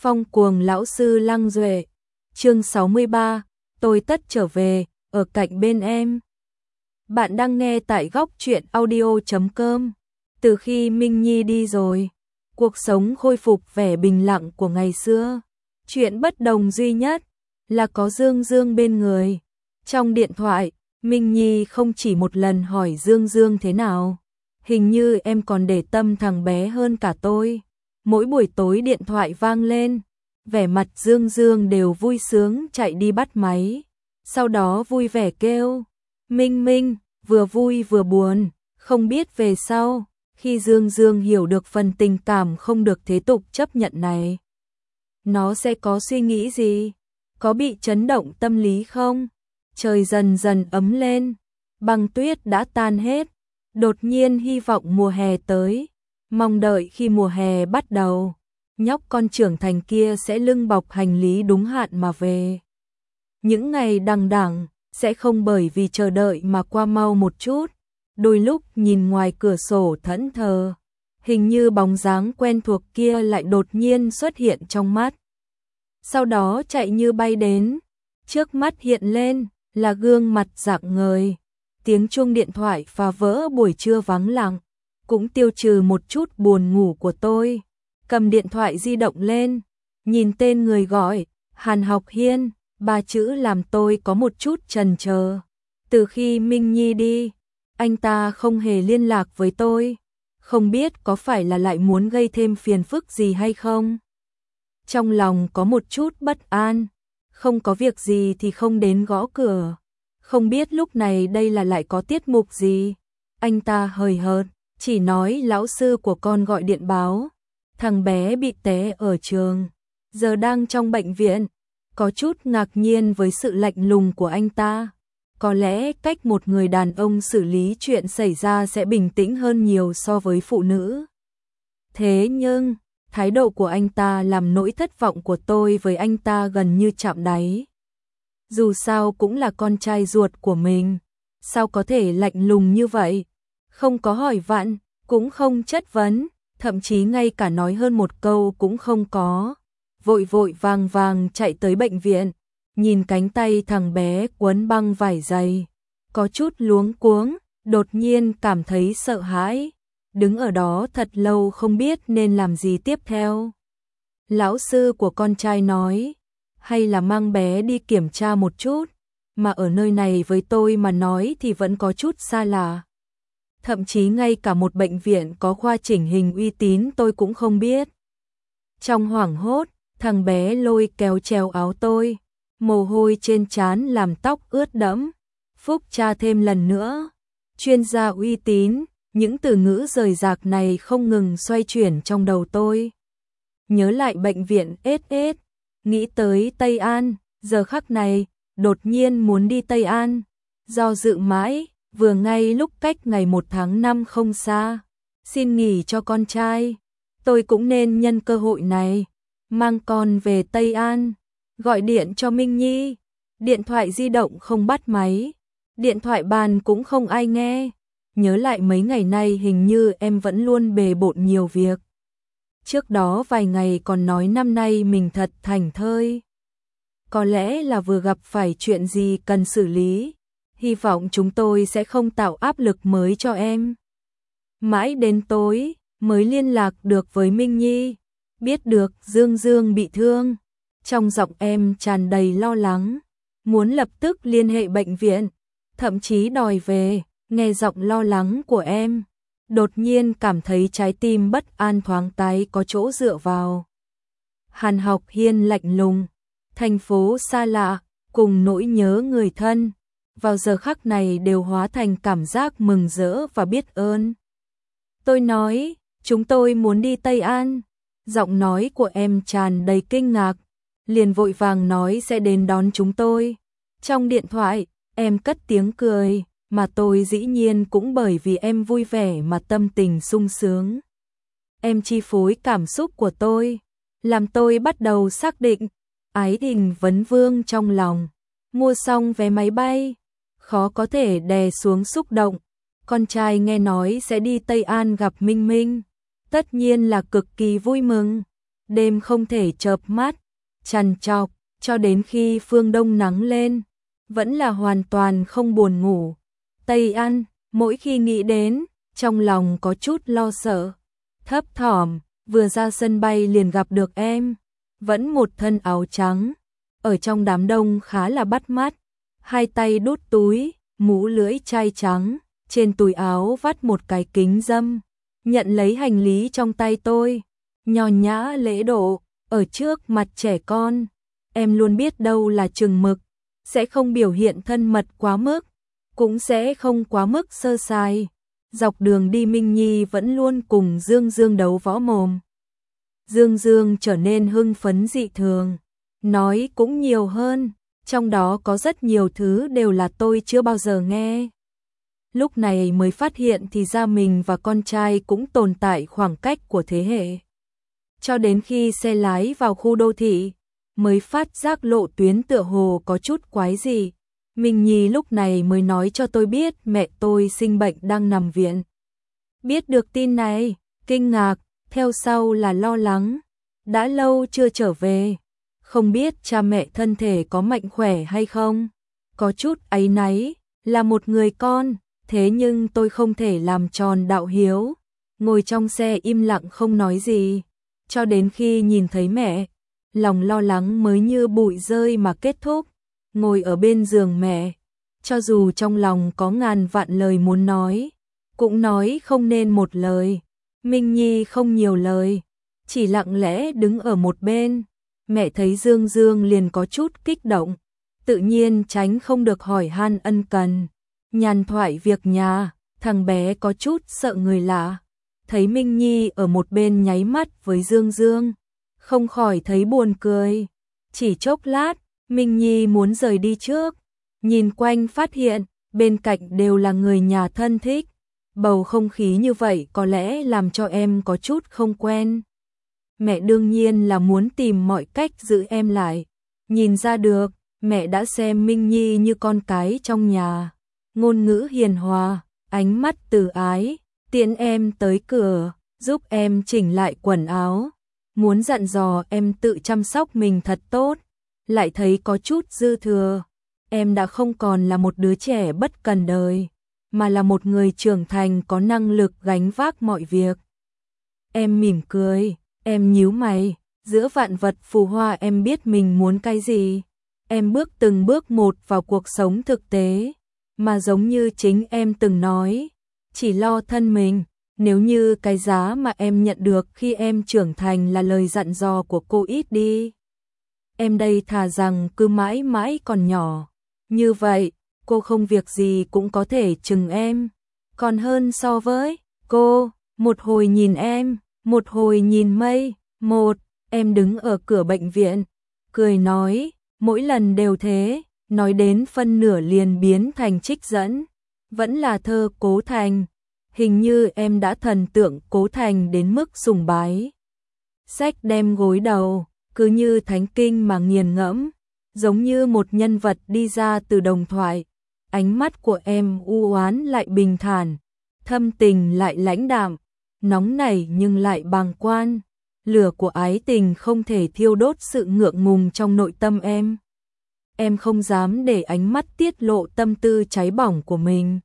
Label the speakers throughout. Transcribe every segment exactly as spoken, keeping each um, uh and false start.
Speaker 1: Phong cuồng lão sư Lăng Duệ. Chương sáu mươi ba, tôi tất trở về, ở cạnh bên em. Bạn đang nghe tại góc truyện audio chấm com. Từ khi Minh Nhi đi rồi, cuộc sống khôi phục vẻ bình lặng của ngày xưa. Chuyện bất đồng duy nhất là có Dương Dương bên người. Trong điện thoại, Minh Nhi không chỉ một lần hỏi Dương Dương thế nào. Hình như em còn để tâm thằng bé hơn cả tôi. Mỗi buổi tối điện thoại vang lên, vẻ mặt Dương Dương đều vui sướng chạy đi bắt máy. Sau đó vui vẻ kêu, Minh Minh, vừa vui vừa buồn. Không biết về sau, khi Dương Dương hiểu được phần tình cảm không được thế tục chấp nhận này, nó sẽ có suy nghĩ gì? Có bị chấn động tâm lý không? Trời dần dần ấm lên, băng tuyết đã tan hết. Đột nhiên hy vọng mùa hè tới, mong đợi khi mùa hè bắt đầu, nhóc con trưởng thành kia sẽ lưng bọc hành lý đúng hạn mà về. Những ngày đằng đẵng sẽ không bởi vì chờ đợi mà qua mau một chút. Đôi lúc nhìn ngoài cửa sổ thẫn thờ, hình như bóng dáng quen thuộc kia lại đột nhiên xuất hiện trong mắt. Sau đó chạy như bay đến, trước mắt hiện lên là gương mặt rạng ngời. Tiếng chuông điện thoại phá vỡ buổi trưa vắng lặng, cũng tiêu trừ một chút buồn ngủ của tôi. Cầm điện thoại di động lên, nhìn tên người gọi, Hàn Học Hiên, ba chữ làm tôi có một chút chần chờ. Từ khi Minh Nhi đi, anh ta không hề liên lạc với tôi, không biết có phải là lại muốn gây thêm phiền phức gì hay không. Trong lòng có một chút bất an, không có việc gì thì không đến gõ cửa. Không biết lúc này đây là lại có tiết mục gì. Anh ta hời hợt, chỉ nói lão sư của con gọi điện báo, thằng bé bị té ở trường, giờ đang trong bệnh viện. Có chút ngạc nhiên với sự lạnh lùng của anh ta. Có lẽ cách một người đàn ông xử lý chuyện xảy ra sẽ bình tĩnh hơn nhiều so với phụ nữ. Thế nhưng, thái độ của anh ta làm nỗi thất vọng của tôi với anh ta gần như chạm đáy. Dù sao cũng là con trai ruột của mình, sao có thể lạnh lùng như vậy? Không có hỏi vặn, cũng không chất vấn, thậm chí ngay cả nói hơn một câu cũng không có. Vội vội vàng vàng chạy tới bệnh viện, nhìn cánh tay thằng bé quấn băng vải dày, có chút luống cuống, đột nhiên cảm thấy sợ hãi, đứng ở đó thật lâu không biết nên làm gì tiếp theo. Lão sư của con trai nói, hay là mang bé đi kiểm tra một chút, mà ở nơi này với tôi mà nói thì vẫn có chút xa lạ. Thậm chí ngay cả một bệnh viện có khoa chỉnh hình uy tín tôi cũng không biết. Trong hoảng hốt, thằng bé lôi kéo treo áo tôi, mồ hôi trên trán làm tóc ướt đẫm. Phúc tra thêm lần nữa, chuyên gia uy tín, những từ ngữ rời rạc này không ngừng xoay chuyển trong đầu tôi. Nhớ lại bệnh viện ét ét, nghĩ tới Tây An, giờ khắc này, đột nhiên muốn đi Tây An. Do dự mãi, vừa ngay lúc cách ngày một tháng năm không xa, xin nghỉ cho con trai. Tôi cũng nên nhân cơ hội này, mang con về Tây An, gọi điện cho Minh Nhi. Điện thoại di động không bắt máy, điện thoại bàn cũng không ai nghe. Nhớ lại mấy ngày nay hình như em vẫn luôn bề bộn nhiều việc. Trước đó vài ngày còn nói năm nay mình thật thảnh thơi. Có lẽ là vừa gặp phải chuyện gì cần xử lý. Hy vọng chúng tôi sẽ không tạo áp lực mới cho em. Mãi đến tối mới liên lạc được với Minh Nhi. Biết được Dương Dương bị thương. Trong giọng em tràn đầy lo lắng. Muốn lập tức liên hệ bệnh viện. Thậm chí đòi về. Nghe giọng lo lắng của em, đột nhiên cảm thấy trái tim bất an thoáng cái có chỗ dựa vào. Hàn Học Hiên lạnh lùng, thành phố xa lạ, cùng nỗi nhớ người thân, vào giờ khắc này đều hóa thành cảm giác mừng rỡ và biết ơn. Tôi nói, chúng tôi muốn đi Tây An. Giọng nói của em tràn đầy kinh ngạc, liền vội vàng nói sẽ đến đón chúng tôi. Trong điện thoại, em cất tiếng cười. Mà tôi dĩ nhiên cũng bởi vì em vui vẻ mà tâm tình sung sướng. Em chi phối cảm xúc của tôi, làm tôi bắt đầu xác định, ái tình vấn vương trong lòng. Mua xong vé máy bay, khó có thể đè xuống xúc động. Con trai nghe nói sẽ đi Tây An gặp Minh Minh, tất nhiên là cực kỳ vui mừng. đêm không thể chợp mắt, trằn trọc, cho đến khi phương đông nắng lên, vẫn là hoàn toàn không buồn ngủ. Tây An, mỗi khi nghĩ đến, trong lòng có chút lo sợ, thấp thỏm, vừa ra sân bay liền gặp được em, vẫn một thân áo trắng, ở trong đám đông khá là bắt mắt, hai tay đút túi, mũ lưỡi chai trắng, trên túi áo vắt một cái kính râm, nhận lấy hành lý trong tay tôi, nho nhã lễ độ, ở trước mặt trẻ con, em luôn biết đâu là chừng mực, sẽ không biểu hiện thân mật quá mức, cũng sẽ không quá mức sơ sài. Dọc đường đi Minh Nhi vẫn luôn cùng Dương Dương đấu võ mồm. Dương Dương trở nên hưng phấn dị thường, nói cũng nhiều hơn, trong đó có rất nhiều thứ đều là tôi chưa bao giờ nghe. Lúc này mới phát hiện thì ra mình và con trai cũng tồn tại khoảng cách của thế hệ. Cho đến khi xe lái vào khu đô thị, mới phát giác lộ tuyến tựa hồ có chút quái gì. Minh Nhi lúc này mới nói cho tôi biết mẹ tôi sinh bệnh đang nằm viện. Biết được tin này, kinh ngạc, theo sau là lo lắng. Đã lâu chưa trở về, không biết cha mẹ thân thể có mạnh khỏe hay không. Có chút áy náy, là một người con, thế nhưng tôi không thể làm tròn đạo hiếu. Ngồi trong xe im lặng không nói gì, cho đến khi nhìn thấy mẹ, lòng lo lắng mới như bụi rơi mà kết thúc. Ngồi ở bên giường mẹ, cho dù trong lòng có ngàn vạn lời muốn nói, cũng nói không nên một lời. Minh Nhi không nhiều lời, chỉ lặng lẽ đứng ở một bên. Mẹ thấy Dương Dương liền có chút kích động, tự nhiên tránh không được hỏi han ân cần. Nhàn thoại việc nhà, thằng bé có chút sợ người lạ. Thấy Minh Nhi ở một bên nháy mắt với Dương Dương, không khỏi thấy buồn cười. Chỉ chốc lát, Minh Nhi muốn rời đi trước, nhìn quanh phát hiện, bên cạnh đều là người nhà thân thích. Bầu không khí như vậy có lẽ làm cho em có chút không quen. Mẹ đương nhiên là muốn tìm mọi cách giữ em lại. Nhìn ra được, mẹ đã xem Minh Nhi như con cái trong nhà. Ngôn ngữ hiền hòa, ánh mắt từ ái, tiễn em tới cửa, giúp em chỉnh lại quần áo. Muốn dặn dò em tự chăm sóc mình thật tốt. Lại thấy có chút dư thừa. Em đã không còn là một đứa trẻ bất cần đời, mà là một người trưởng thành có năng lực gánh vác mọi việc. Em mỉm cười, em nhíu mày, giữa vạn vật phù hoa em biết mình muốn cái gì. Em bước từng bước một vào cuộc sống thực tế, mà giống như chính em từng nói, chỉ lo thân mình. Nếu như cái giá mà em nhận được khi em trưởng thành là lời dặn dò của cô ít đi, em đây thà rằng cứ mãi mãi còn nhỏ. Như vậy, cô không việc gì cũng có thể chừng em. Còn hơn so với cô, một hồi nhìn em, một hồi nhìn mây. Một, em đứng ở cửa bệnh viện, cười nói, mỗi lần đều thế, nói đến phân nửa liền biến thành trích dẫn. Vẫn là thơ Cố Thành, hình như em đã thần tượng Cố Thành đến mức sùng bái. Sách đem gối đầu, cứ như thánh kinh mà nghiền ngẫm, giống như một nhân vật đi ra từ đồng thoại. Ánh mắt của em u oán lại bình thản, thâm tình lại lãnh đạm, nóng nảy nhưng lại bàng quan. Lửa của ái tình không thể thiêu đốt sự ngượng ngùng trong nội tâm em. Em không dám để ánh mắt tiết lộ tâm tư cháy bỏng của mình.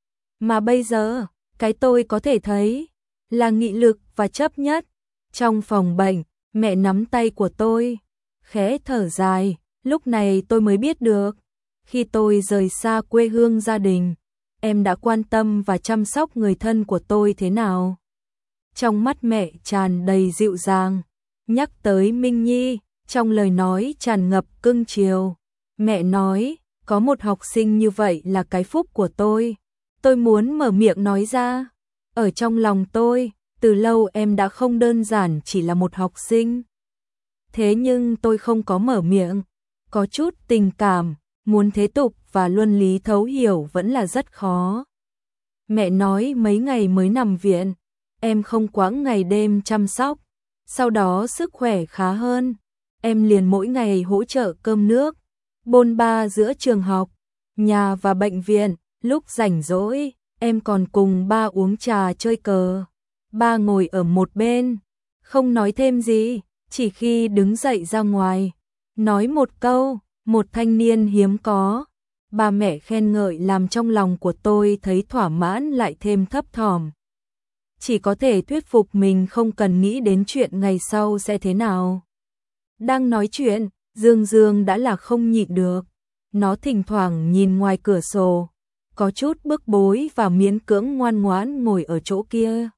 Speaker 1: Mà bây giờ, cái tôi có thể thấy là nghị lực và chấp nhất. Trong phòng bệnh, mẹ nắm tay của tôi, khẽ thở dài. Lúc này tôi mới biết được, khi tôi rời xa quê hương gia đình, em đã quan tâm và chăm sóc người thân của tôi thế nào. Trong mắt mẹ tràn đầy dịu dàng, nhắc tới Minh Nhi, trong lời nói tràn ngập cưng chiều. Mẹ nói, có một học sinh như vậy là cái phúc của tôi. Tôi muốn mở miệng nói ra. Ở trong lòng tôi, từ lâu em đã không đơn giản chỉ là một học sinh. Thế nhưng tôi không có mở miệng. Có chút tình cảm, muốn thế tục và luân lý thấu hiểu vẫn là rất khó. Mẹ nói mấy ngày mới nằm viện, em không quãng ngày đêm chăm sóc. Sau đó sức khỏe khá hơn, em liền mỗi ngày hỗ trợ cơm nước, bôn ba giữa trường học, nhà và bệnh viện. Lúc rảnh rỗi, em còn cùng ba uống trà chơi cờ. Ba ngồi ở một bên, không nói thêm gì, Chỉ khi đứng dậy ra ngoài, nói một câu, một thanh niên hiếm có, bà mẹ khen ngợi làm trong lòng của tôi thấy thỏa mãn lại thêm thấp thỏm. Chỉ có thể thuyết phục mình không cần nghĩ đến chuyện ngày sau sẽ thế nào. Đang nói chuyện, Dương Dương đã là không nhịn được. Nó thỉnh thoảng nhìn ngoài cửa sổ, có chút bức bối và miễn cưỡng ngoan ngoãn ngồi ở chỗ kia.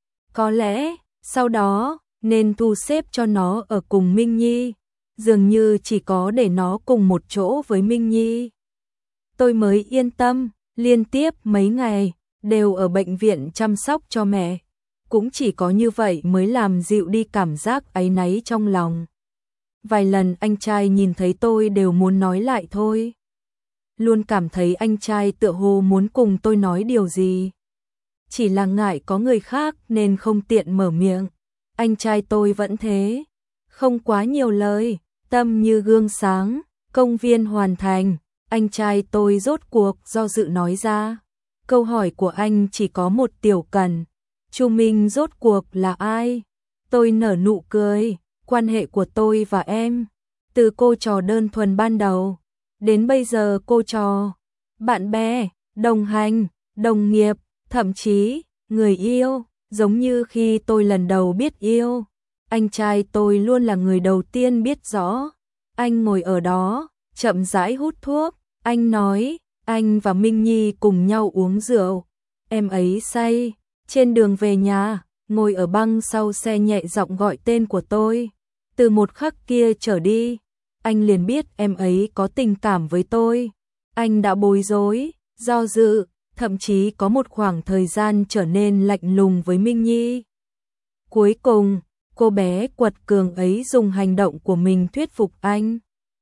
Speaker 1: Có lẽ, sau đó, nên thu xếp cho nó ở cùng Minh Nhi. Dường như chỉ có để nó cùng một chỗ với Minh Nhi, tôi mới yên tâm. Liên tiếp mấy ngày đều ở bệnh viện chăm sóc cho mẹ, cũng chỉ có như vậy mới làm dịu đi cảm giác áy náy trong lòng. Vài lần anh trai nhìn thấy tôi đều muốn nói lại thôi. Luôn cảm thấy anh trai tựa hồ muốn cùng tôi nói điều gì. Chỉ là ngại có người khác nên không tiện mở miệng. Anh trai tôi vẫn thế, không quá nhiều lời, tâm như gương sáng. Công viên hoàn thành, anh trai tôi rốt cuộc do dự nói ra. Câu hỏi của anh chỉ có một tiểu cần. Chu Minh rốt cuộc là ai? Tôi nở nụ cười. Quan hệ của tôi và em, từ cô trò đơn thuần ban đầu, đến bây giờ cô trò, bạn bè, đồng hành, đồng nghiệp, thậm chí, người yêu, giống như khi tôi lần đầu biết yêu. Anh trai tôi luôn là người đầu tiên biết rõ. Anh ngồi ở đó, chậm rãi hút thuốc. Anh nói, anh và Minh Nhi cùng nhau uống rượu. Em ấy say, trên đường về nhà, ngồi ở băng sau xe nhẹ giọng gọi tên của tôi. Từ một khắc kia trở đi, anh liền biết em ấy có tình cảm với tôi. Anh đã bối rối, do dự, thậm chí có một khoảng thời gian trở nên lạnh lùng với Minh Nhi. Cuối cùng, cô bé quật cường ấy dùng hành động của mình thuyết phục anh,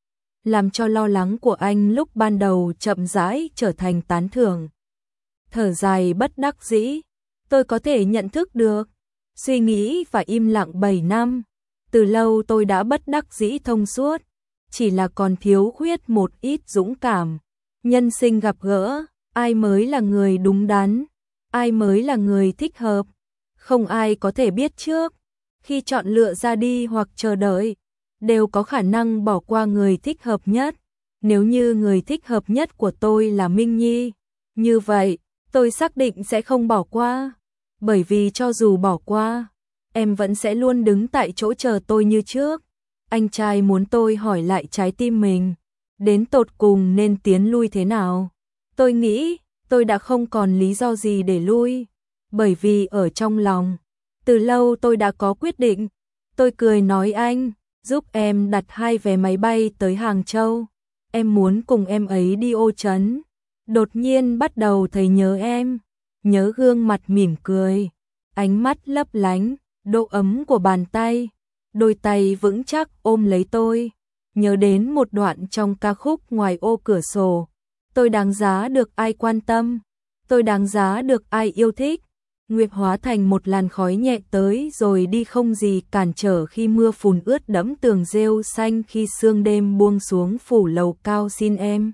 Speaker 1: làm cho lo lắng của anh lúc ban đầu chậm rãi trở thành tán thưởng. Thở dài bất đắc dĩ, tôi có thể nhận thức được, suy nghĩ và im lặng bảy năm. Từ lâu tôi đã bất đắc dĩ thông suốt, chỉ là còn thiếu khuyết một ít dũng cảm. Nhân sinh gặp gỡ, ai mới là người đúng đắn, ai mới là người thích hợp, không ai có thể biết trước. Khi chọn lựa ra đi hoặc chờ đợi, đều có khả năng bỏ qua người thích hợp nhất. Nếu như người thích hợp nhất của tôi là Minh Nhi, như vậy, tôi xác định sẽ không bỏ qua. Bởi vì cho dù bỏ qua, em vẫn sẽ luôn đứng tại chỗ chờ tôi như trước. Anh trai muốn tôi hỏi lại trái tim mình, đến tột cùng nên tiến lui thế nào. Tôi nghĩ, tôi đã không còn lý do gì để lui, bởi vì ở trong lòng, từ lâu tôi đã có quyết định. Tôi cười nói anh, giúp em đặt hai vé máy bay tới Hàng Châu. Em muốn cùng em ấy đi Ô Trấn. Đột nhiên bắt đầu thấy nhớ em, nhớ gương mặt mỉm cười, ánh mắt lấp lánh, độ ấm của bàn tay, đôi tay vững chắc ôm lấy tôi. Nhớ đến một đoạn trong ca khúc Ngoài ô cửa sổ, tôi đáng giá được ai quan tâm, tôi đáng giá được ai yêu thích. Nguyệt hóa thành một làn khói nhẹ tới rồi đi, không gì cản trở khi mưa phùn ướt đẫm tường rêu xanh, khi sương đêm buông xuống phủ lầu cao. Xin em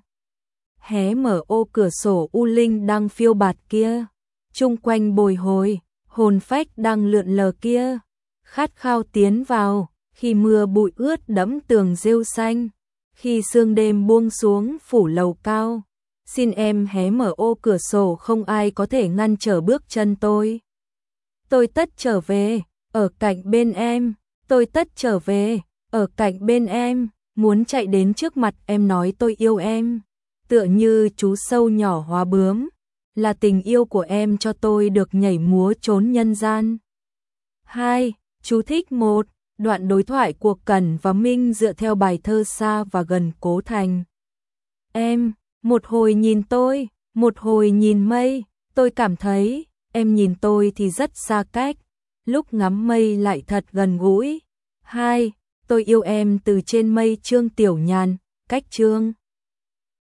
Speaker 1: hé mở ô cửa sổ u linh đang phiêu bạt kia, chung quanh bồi hồi, hồn phách đang lượn lờ kia, khát khao tiến vào, khi mưa bụi ướt đẫm tường rêu xanh, khi sương đêm buông xuống phủ lầu cao. Xin em hé mở ô cửa sổ, không ai có thể ngăn trở bước chân tôi. Tôi tất trở về, ở cạnh bên em, tôi tất trở về, ở cạnh bên em, muốn chạy đến trước mặt em nói tôi yêu em. Tựa như chú sâu nhỏ hóa bướm, là tình yêu của em cho tôi được nhảy múa trốn nhân gian. hai. Chú thích một. Đoạn đối thoại của Cẩn và Minh dựa theo bài thơ Xa và Gần Cố Thành. Em, một hồi nhìn tôi, một hồi nhìn mây, tôi cảm thấy, em nhìn tôi thì rất xa cách, lúc ngắm mây lại thật gần gũi. hai. Tôi yêu em từ trên mây. Trương Tiểu Nhàn, cách chương.